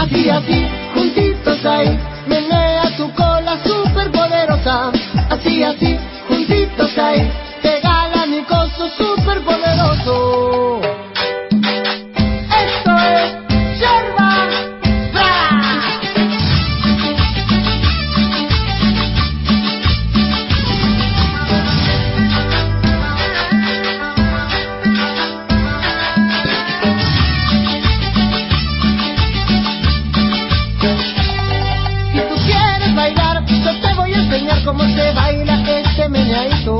Así, así, juntitos ahí, menea tu cola super poderosa. Así, así, juntitos ahí, te gala mi coso super poderoso. Esto es Yerba Brava. Si tú quieres bailar, yo te voy a enseñar cómo se baila este meneadito.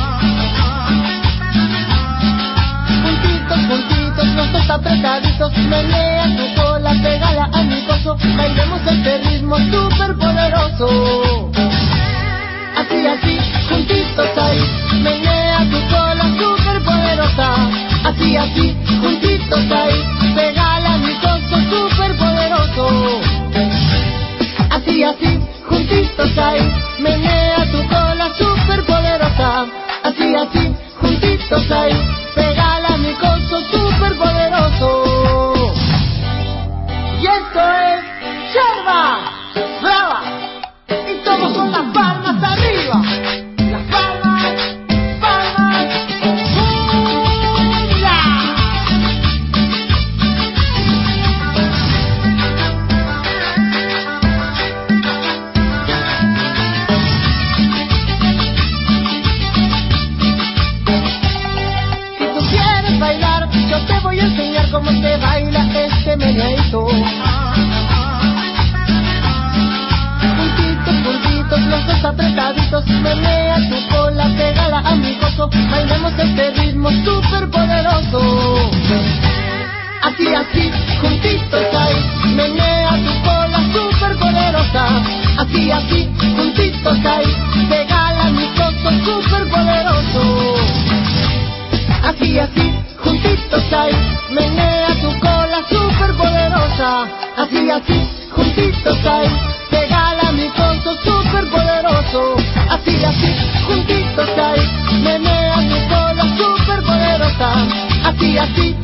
Juntitos, juntitos, los dos apretaditos, menea tu cola, pégala a mi coso, bailemos este ritmo super poderoso. Así, así, juntitos ahí, menea tu cola super poderosa. Así, así, juntitos ahí, pégala a mi coso super poderoso. Así, así, juntitos ahí, menea tu cola super poderosa. Así, así, juntitos ahí, pégala a mi coso super poderoso. Y esto es Yerba Brava. Y todos con las palmas arriba. Las palmas, palmas, ¡hurra! Si tú quieres bailar, yo te voy a enseñar cómo se baila este meneadito. Juntitos, juntitos, los dos apretaditos, menea tu cola, pégala a mi coso, bailemos este ritmo super poderoso. Así, así, juntitos ahí, menea tu cola super poderosa. Así, así, juntitos ahí, pégala a mi coso super poderoso. Así, así, juntitos ahí, menea tu cola super poderosa. Así, así, juntitos ahí, pégala a mi coso super poderoso. Así, así, juntitos ahí, menea tu cola super poderosa. Así, así,